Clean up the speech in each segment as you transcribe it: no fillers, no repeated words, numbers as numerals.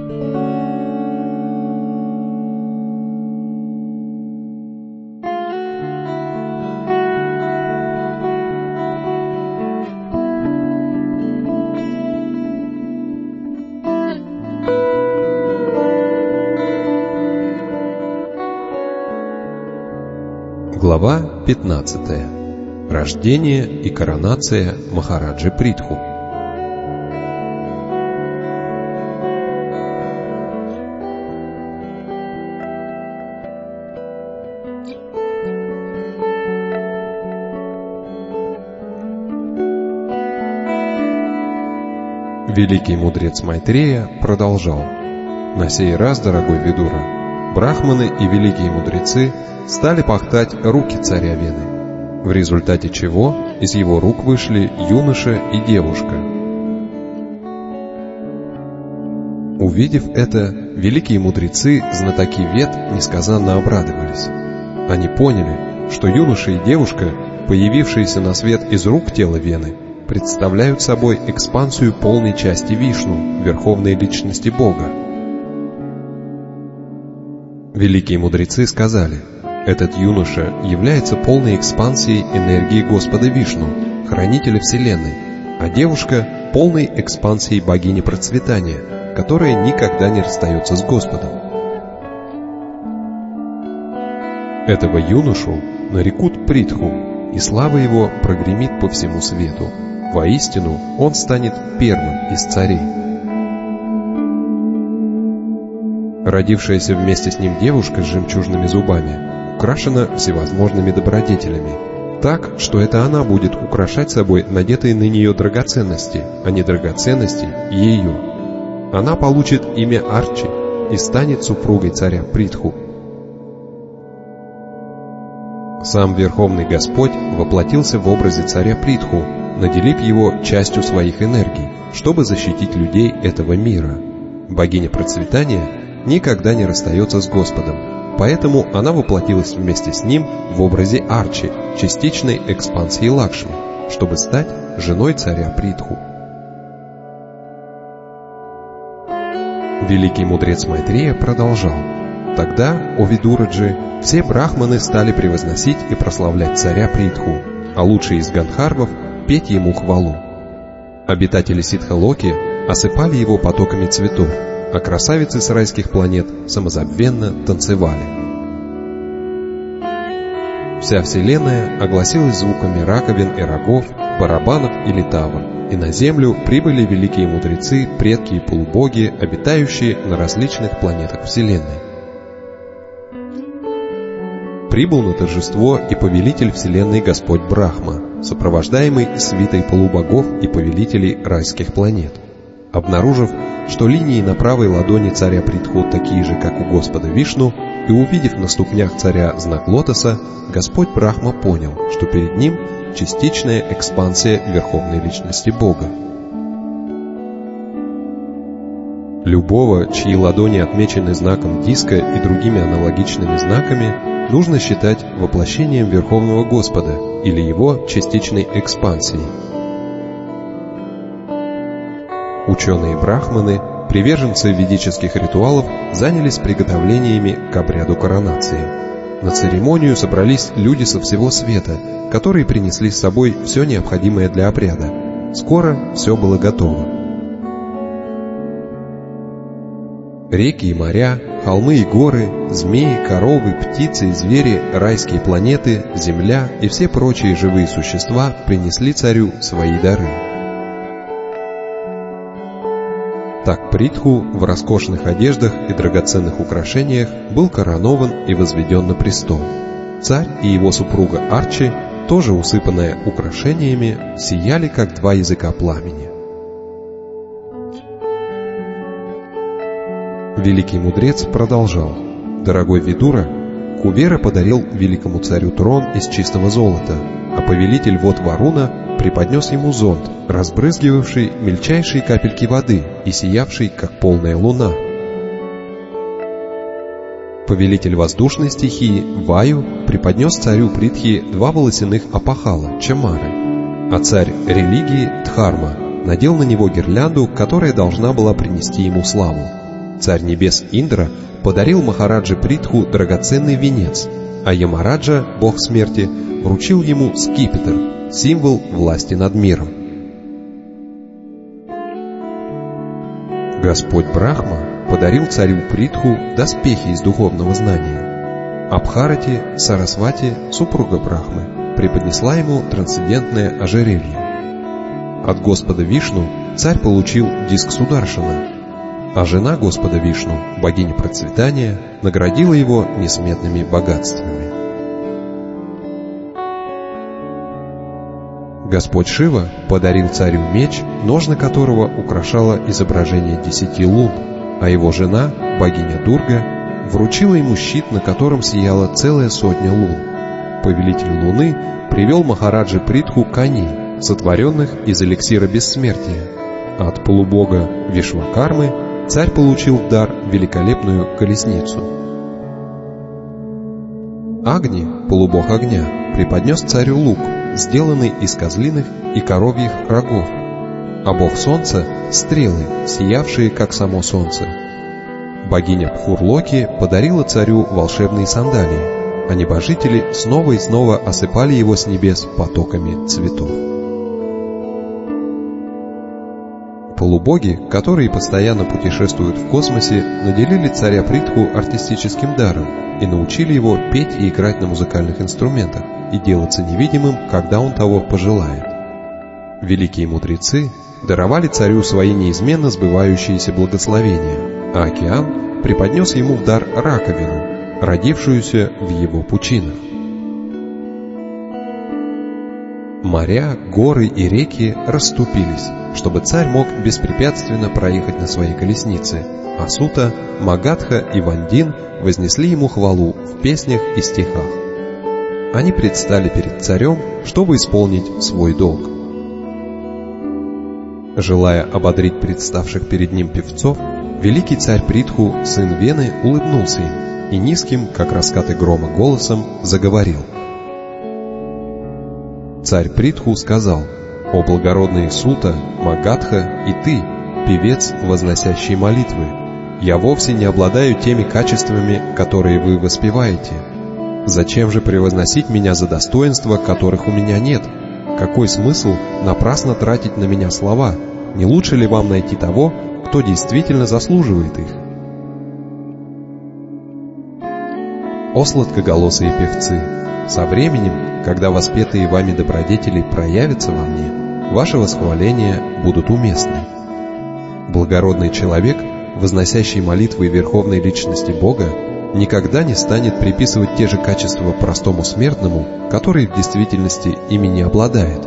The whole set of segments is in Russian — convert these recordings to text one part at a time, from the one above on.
Глава 15. Рождение и коронация Махараджи Притху. Великий мудрец Майтрея продолжал: «На сей раз, дорогой Видура, брахманы и великие мудрецы стали пахтать руки царя Вены, в результате чего из его рук вышли юноша и девушка. Увидев это, великие мудрецы, знатоки Вед, несказанно обрадовались. Они поняли, что юноша и девушка, появившиеся на свет из рук тела Вены, представляют собой экспансию полной части Вишну, верховной личности Бога. Великие мудрецы сказали: этот юноша является полной экспансией энергии Господа Вишну, хранителя Вселенной, а девушка — полной экспансией богини процветания, которая никогда не расстается с Господом. Этого юношу нарекут Притху, и слава его прогремит по всему свету. Воистину, он станет первым из царей. Родившаяся вместе с ним девушка с жемчужными зубами украшена всевозможными добродетелями, так, что это она будет украшать собой надетые на нее драгоценности, а не драгоценности ее. Она получит имя Арчи и станет супругой царя Притху. Сам Верховный Господь воплотился в образе царя Притху, наделив его частью своих энергий, чтобы защитить людей этого мира. Богиня процветания никогда не расстается с Господом, поэтому она воплотилась вместе с ним в образе Арчи, частичной экспансии Лакшми, чтобы стать женой царя Притху. Великий мудрец Майтрея продолжал: «Тогда, о Видураджи, все брахманы стали превозносить и прославлять царя Притху, а лучшие из ганхарвов петь ему хвалу. Обитатели Сидхалоки осыпали его потоками цветов, а красавицы с райских планет самозабвенно танцевали. Вся вселенная огласилась звуками раковин и рогов, барабанов и литавр, и на землю прибыли великие мудрецы, предки и полубоги, обитающие на различных планетах вселенной. Прибыл на торжество и повелитель вселенной Господь Брахма, сопровождаемый свитой полубогов и повелителей райских планет. Обнаружив, что линии на правой ладони царя Притху такие же, как у Господа Вишну, и увидев на ступнях царя знак лотоса, Господь Брахма понял, что перед ним частичная экспансия верховной личности Бога. Любого, чьи ладони отмечены знаком диска и другими аналогичными знаками, нужно считать воплощением Верховного Господа или его частичной экспансией. Ученые-брахманы, приверженцы ведических ритуалов, занялись приготовлениями к обряду коронации. На церемонию собрались люди со всего света, которые принесли с собой все необходимое для обряда. Скоро все было готово. Реки и моря, холмы и горы, змеи, коровы, птицы и звери, райские планеты, земля и все прочие живые существа принесли царю свои дары. Так Притху в роскошных одеждах и драгоценных украшениях был коронован и возведен на престол. Царь и его супруга Арчи, тоже усыпанная украшениями, сияли, как два языка пламени. Великий мудрец продолжал: «Дорогой Видура, Кувера подарил великому царю трон из чистого золота, а повелитель вод Варуна преподнес ему зонт, разбрызгивавший мельчайшие капельки воды и сиявший, как полная луна. Повелитель воздушной стихии Ваю преподнес царю Притхи два волосяных опахала, чамары, а царь религии Дхарма надел на него гирлянду, которая должна была принести ему славу. Царь небес Индра подарил Махараджа Притху драгоценный венец, а Ямараджа, бог смерти, вручил ему скипетр, символ власти над миром. Господь Брахма подарил царю Притху доспехи из духовного знания. Абхарати Сарасвати, супруга Брахмы, преподнесла ему трансцендентное ожерелье. От Господа Вишну царь получил диск Сударшана, а жена Господа Вишну, богиня процветания, наградила его несметными богатствами. Господь Шива подарил царю меч, ножны которого украшало изображение 10 лун, а его жена, богиня Дурга, вручила ему щит, на котором сияла целая 100 лун. Повелитель Луны привел Махараджи Притху коней, сотворенных из эликсира бессмертия, а от полубога Вишвакармы царь получил в дар великолепную колесницу. Агни, полубог огня, преподнес царю лук, сделанный из козлиных и коровьих рогов, а бог солнца — стрелы, сиявшие, как само солнце. Богиня Пхурлоки подарила царю волшебные сандалии, а небожители снова и снова осыпали его с небес потоками цветов. Полубоги, которые постоянно путешествуют в космосе, наделили царя Притху артистическим даром и научили его петь и играть на музыкальных инструментах и делаться невидимым, когда он того пожелает. Великие мудрецы даровали царю свои неизменно сбывающиеся благословения, а океан преподнес ему в дар раковину, родившуюся в его пучинах. Моря, горы и реки расступились, чтобы царь мог беспрепятственно проехать на своей колеснице, а Сута, Магадха и Вандин вознесли ему хвалу в песнях и стихах. Они предстали перед царем, чтобы исполнить свой долг. Желая ободрить представших перед ним певцов, великий царь Притху, сын Вены, улыбнулся им и низким, как раскаты грома, голосом заговорил. Царь Притху сказал: «О благородные Сута, Магадха и ты, певец, возносящий молитвы, я вовсе не обладаю теми качествами, которые вы воспеваете. Зачем же превозносить меня за достоинства, которых у меня нет? Какой смысл напрасно тратить на меня слова? Не лучше ли вам найти того, кто действительно заслуживает их?» О сладкоголосые певцы! Со временем, когда воспетые вами добродетели проявятся во мне, ваши восхваления будут уместны. Благородный человек, возносящий молитвы верховной личности Бога, никогда не станет приписывать те же качества простому смертному, который в действительности ими не обладает.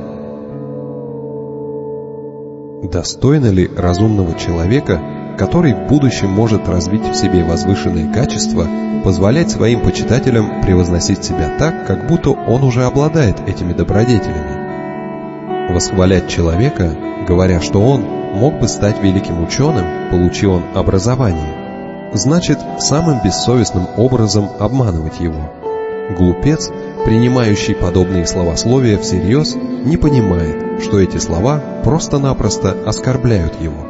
Достойно ли разумного человека, который в будущем может развить в себе возвышенные качества, позволять своим почитателям превозносить себя так, как будто он уже обладает этими добродетелями? Восхвалять человека, говоря, что он мог бы стать великим ученым, получи он образование, значит самым бессовестным образом обманывать его. Глупец, принимающий подобные словословия всерьез, не понимает, что эти слова просто-напросто оскорбляют его.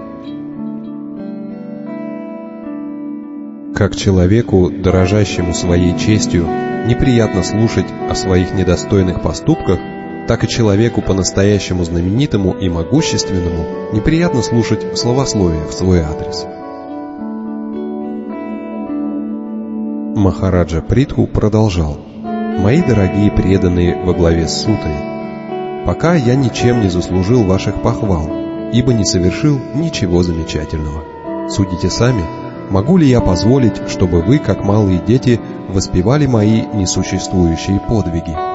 Как человеку, дорожащему своей честью, неприятно слушать о своих недостойных поступках, так и человеку по-настоящему знаменитому и могущественному неприятно слушать словословия в свой адрес. Махараджа Притху продолжал: «Мои дорогие преданные во главе с Сутой, пока я ничем не заслужил ваших похвал, ибо не совершил ничего замечательного. Судите сами, могу ли я позволить, чтобы вы, как малые дети, воспевали мои несуществующие подвиги?